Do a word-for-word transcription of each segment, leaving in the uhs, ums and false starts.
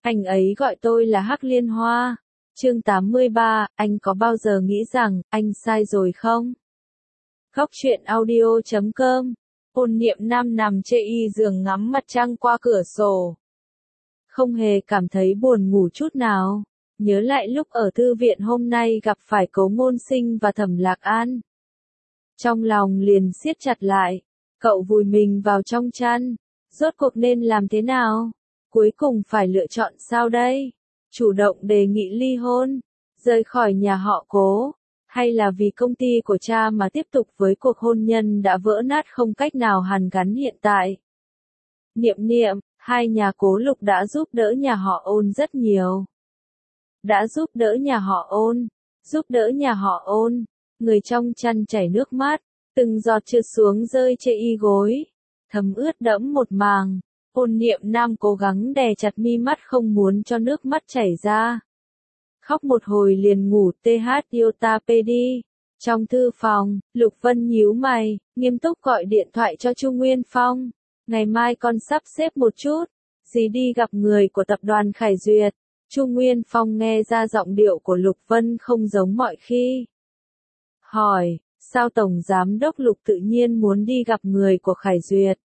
Anh ấy gọi tôi là Hắc Liên Hoa. Chương tám mươi ba, anh có bao giờ nghĩ rằng, anh sai rồi không? Góc truyện audio chấm com. Ôn Niệm Nam nằm chê y giường ngắm mặt trăng qua cửa sổ. Không hề cảm thấy buồn ngủ chút nào. Nhớ lại lúc ở thư viện hôm nay gặp phải Cố Ngôn Sinh và Thẩm Lạc An. Trong lòng liền siết chặt lại. Cậu vùi mình vào trong chăn. Rốt cuộc nên làm thế nào? Cuối cùng phải lựa chọn sao đây? Chủ động đề nghị ly hôn, rời khỏi nhà họ Cố, hay là vì công ty của cha mà tiếp tục với cuộc hôn nhân đã vỡ nát không cách nào hàn gắn hiện tại? Niệm niệm, hai nhà Cố Lục đã giúp đỡ nhà họ Ôn rất nhiều. Đã giúp đỡ nhà họ Ôn, giúp đỡ nhà họ Ôn, người trong chăn chảy nước mắt, từng giọt trượt xuống rơi trên y gối, thấm ướt đẫm một màng. Ôn Niệm Nam cố gắng đè chặt mi mắt không muốn cho nước mắt chảy ra. Khóc một hồi liền ngủ tê hát iota pê đi. Trong thư phòng, Lục Vân nhíu mày, nghiêm túc gọi điện thoại cho Chu Nguyên Phong. Ngày mai con sắp xếp một chút, dì đi gặp người của tập đoàn Khải Duyệt. Chu Nguyên Phong nghe ra giọng điệu của Lục Vân không giống mọi khi. Hỏi, sao Tổng Giám đốc Lục tự nhiên muốn đi gặp người của Khải Duyệt?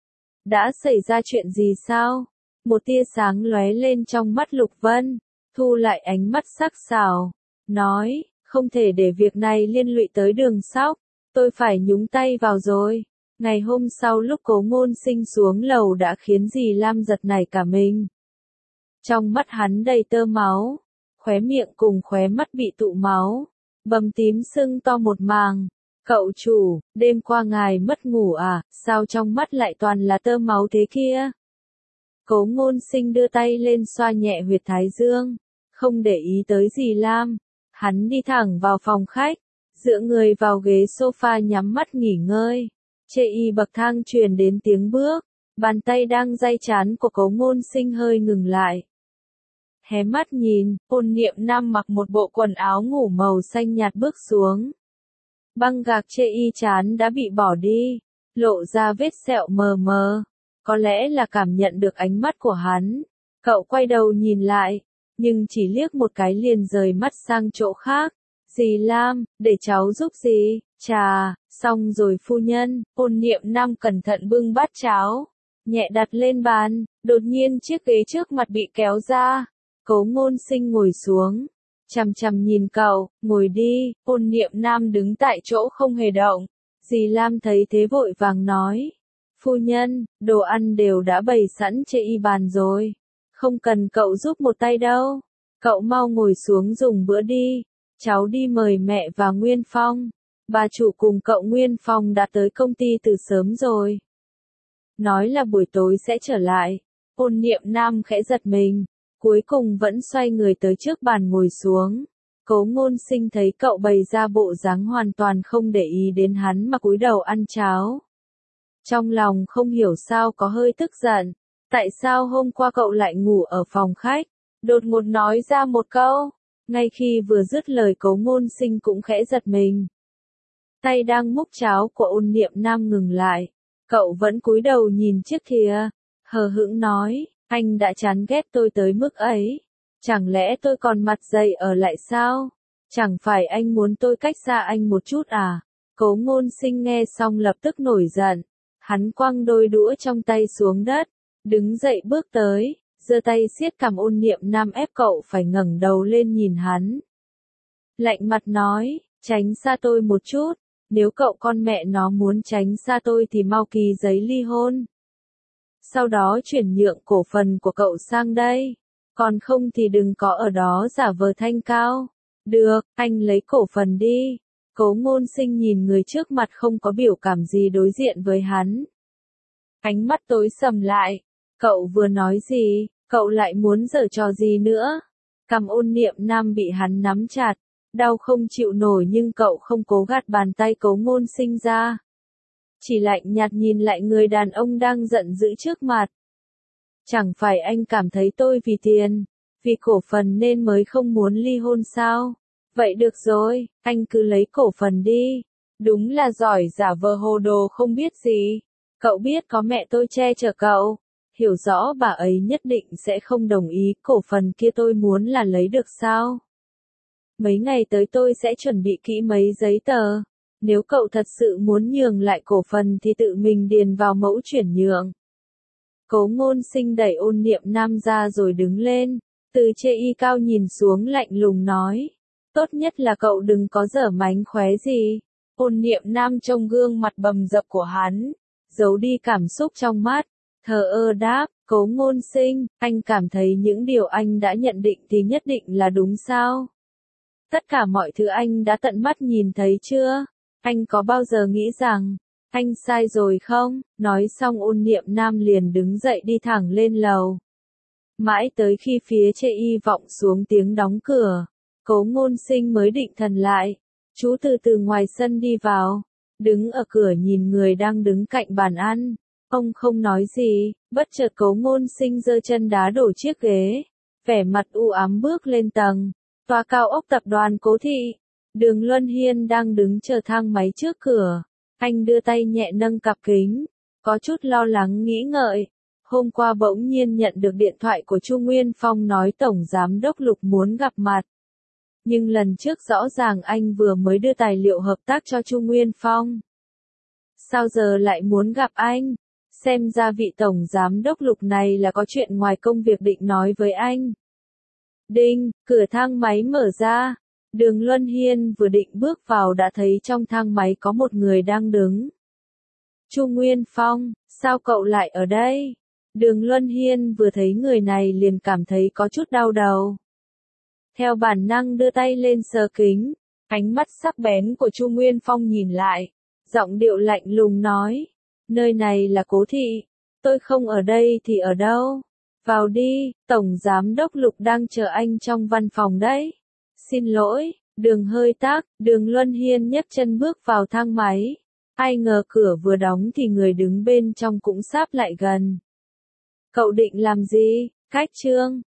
Đã xảy ra chuyện gì sao? Một tia sáng lóe lên trong mắt Lục Vân, thu lại ánh mắt sắc sảo, nói, không thể để việc này liên lụy tới Đường Sóc, tôi phải nhúng tay vào rồi. Ngày hôm sau lúc Cố Ngôn Sinh xuống lầu đã khiến dì Lam giật nảy cả mình. Trong mắt hắn đầy tơ máu, khóe miệng cùng khóe mắt bị tụ máu, bầm tím sưng to một màng. Cậu chủ, đêm qua ngài mất ngủ à, sao trong mắt lại toàn là tơ máu thế kia? Cố Ngôn Sinh đưa tay lên xoa nhẹ huyệt thái dương, không để ý tới dì Lam. Hắn đi thẳng vào phòng khách, dựa người vào ghế sofa nhắm mắt nghỉ ngơi. Chê y bậc thang truyền đến tiếng bước, bàn tay đang day trán của Cố Ngôn Sinh hơi ngừng lại. Hé mắt nhìn, Ôn Niệm Nam mặc một bộ quần áo ngủ màu xanh nhạt bước xuống. Băng gạc chê y chán đã bị bỏ đi, lộ ra vết sẹo mờ mờ. Có lẽ là cảm nhận được ánh mắt của hắn. Cậu quay đầu nhìn lại, nhưng chỉ liếc một cái liền rời mắt sang chỗ khác. Dì Lam, để cháu giúp dì. Chà, xong rồi phu nhân. Ôn Niệm Nam cẩn thận bưng bát cháo, nhẹ đặt lên bàn. Đột nhiên chiếc ghế trước mặt bị kéo ra. Cố Ngôn Sinh ngồi xuống, chằm chằm nhìn cậu, ngồi đi. Ôn Niệm Nam đứng tại chỗ không hề động. Dì Lam thấy thế vội vàng nói, phu nhân, đồ ăn đều đã bày sẵn trên y bàn rồi, không cần cậu giúp một tay đâu, cậu mau ngồi xuống dùng bữa đi, cháu đi mời mẹ và Nguyên Phong, bà chủ cùng cậu Nguyên Phong đã tới công ty từ sớm rồi. Nói là buổi tối sẽ trở lại. Ôn Niệm Nam khẽ giật mình, cuối cùng vẫn xoay người tới trước bàn ngồi xuống. Cố Ngôn Sinh thấy cậu bày ra bộ dáng hoàn toàn không để ý đến hắn mà cúi đầu ăn cháo. Trong lòng không hiểu sao có hơi tức giận. Tại sao hôm qua cậu lại ngủ ở phòng khách? Đột ngột nói ra một câu. Ngay khi vừa dứt lời Cố Ngôn Sinh cũng khẽ giật mình. Tay đang múc cháo của Ôn Niệm Nam ngừng lại. Cậu vẫn cúi đầu nhìn chiếc thìa. Hờ hững nói, anh đã chán ghét tôi tới mức ấy. Chẳng lẽ tôi còn mặt dày ở lại sao? Chẳng phải anh muốn tôi cách xa anh một chút à? Cố Ngôn Sinh nghe xong lập tức nổi giận. Hắn quăng đôi đũa trong tay xuống đất, đứng dậy bước tới, giơ tay siết cằm Ôn Niệm Nam ép cậu phải ngẩng đầu lên nhìn hắn. Lạnh mặt nói, tránh xa tôi một chút, nếu cậu con mẹ nó muốn tránh xa tôi thì mau ký giấy ly hôn. Sau đó chuyển nhượng cổ phần của cậu sang đây. Còn không thì đừng có ở đó giả vờ thanh cao. Được, anh lấy cổ phần đi. Cố Ngôn Sinh nhìn người trước mặt không có biểu cảm gì đối diện với hắn. Ánh mắt tối sầm lại. Cậu vừa nói gì, cậu lại muốn giở trò gì nữa? Cằm Ôn Niệm Nam bị hắn nắm chặt, đau không chịu nổi nhưng cậu không cố gạt bàn tay Cố Ngôn Sinh ra. Chỉ lạnh nhạt nhìn lại người đàn ông đang giận dữ trước mặt. Chẳng phải anh cảm thấy tôi vì tiền, vì cổ phần nên mới không muốn ly hôn sao? Vậy được rồi, anh cứ lấy cổ phần đi. Đúng là giỏi giả vờ hồ đồ không biết gì. Cậu biết có mẹ tôi che chở cậu. hiểu rõ bà ấy nhất định sẽ không đồng ý, cổ phần kia tôi muốn là lấy được sao? Mấy ngày tới tôi sẽ chuẩn bị kỹ mấy giấy tờ. Nếu cậu thật sự muốn nhường lại cổ phần thì tự mình điền vào mẫu chuyển nhượng. Cố Ngôn Sinh đẩy Ôn Niệm Nam ra rồi đứng lên, từ chê y cao nhìn xuống lạnh lùng nói. Tốt nhất là cậu đừng có giở mánh khóe gì. Ôn Niệm Nam trông gương mặt bầm dập của hắn, giấu đi cảm xúc trong mắt, thờ ơ đáp, Cố Ngôn Sinh, anh cảm thấy những điều anh đã nhận định thì nhất định là đúng sao? Tất cả mọi thứ anh đã tận mắt nhìn thấy chưa? Anh có bao giờ nghĩ rằng, anh sai rồi không? Nói xong Ôn Niệm Nam liền đứng dậy đi thẳng lên lầu. Mãi tới khi phía chê y vọng xuống tiếng đóng cửa, Cố Ngôn Sinh mới định thần lại. Chú từ từ ngoài sân đi vào, đứng ở cửa nhìn người đang đứng cạnh bàn ăn. Ông không nói gì, bất chợt Cố Ngôn Sinh giơ chân đá đổ chiếc ghế, vẻ mặt u ám bước lên tầng, tòa cao ốc tập đoàn Cố Thị. Đường Luân Hiên đang đứng chờ thang máy trước cửa, anh đưa tay nhẹ nâng cặp kính, có chút lo lắng nghĩ ngợi. Hôm qua bỗng nhiên nhận được điện thoại của Chu Nguyên Phong nói Tổng Giám đốc Lục muốn gặp mặt. Nhưng lần trước rõ ràng anh vừa mới đưa tài liệu hợp tác cho Chu Nguyên Phong. Sao giờ lại muốn gặp anh? Xem ra vị Tổng Giám đốc Lục này là có chuyện ngoài công việc định nói với anh. Đinh, cửa thang máy mở ra. Đường Luân Hiên vừa định bước vào đã thấy trong thang máy có một người đang đứng. Chu Nguyên Phong, sao cậu lại ở đây? Đường Luân Hiên vừa thấy người này liền cảm thấy có chút đau đầu. Theo bản năng đưa tay lên sờ kính, ánh mắt sắc bén của Chu Nguyên Phong nhìn lại, giọng điệu lạnh lùng nói, nơi này là Cố Thị, tôi không ở đây thì ở đâu? Vào đi, Tổng Giám đốc Lục đang chờ anh trong văn phòng đấy. Xin lỗi, đường hơi tác, Đường Luân Hiên nhấc chân bước vào thang máy. Ai ngờ cửa vừa đóng thì người đứng bên trong cũng sáp lại gần. Cậu định làm gì? Cách trương,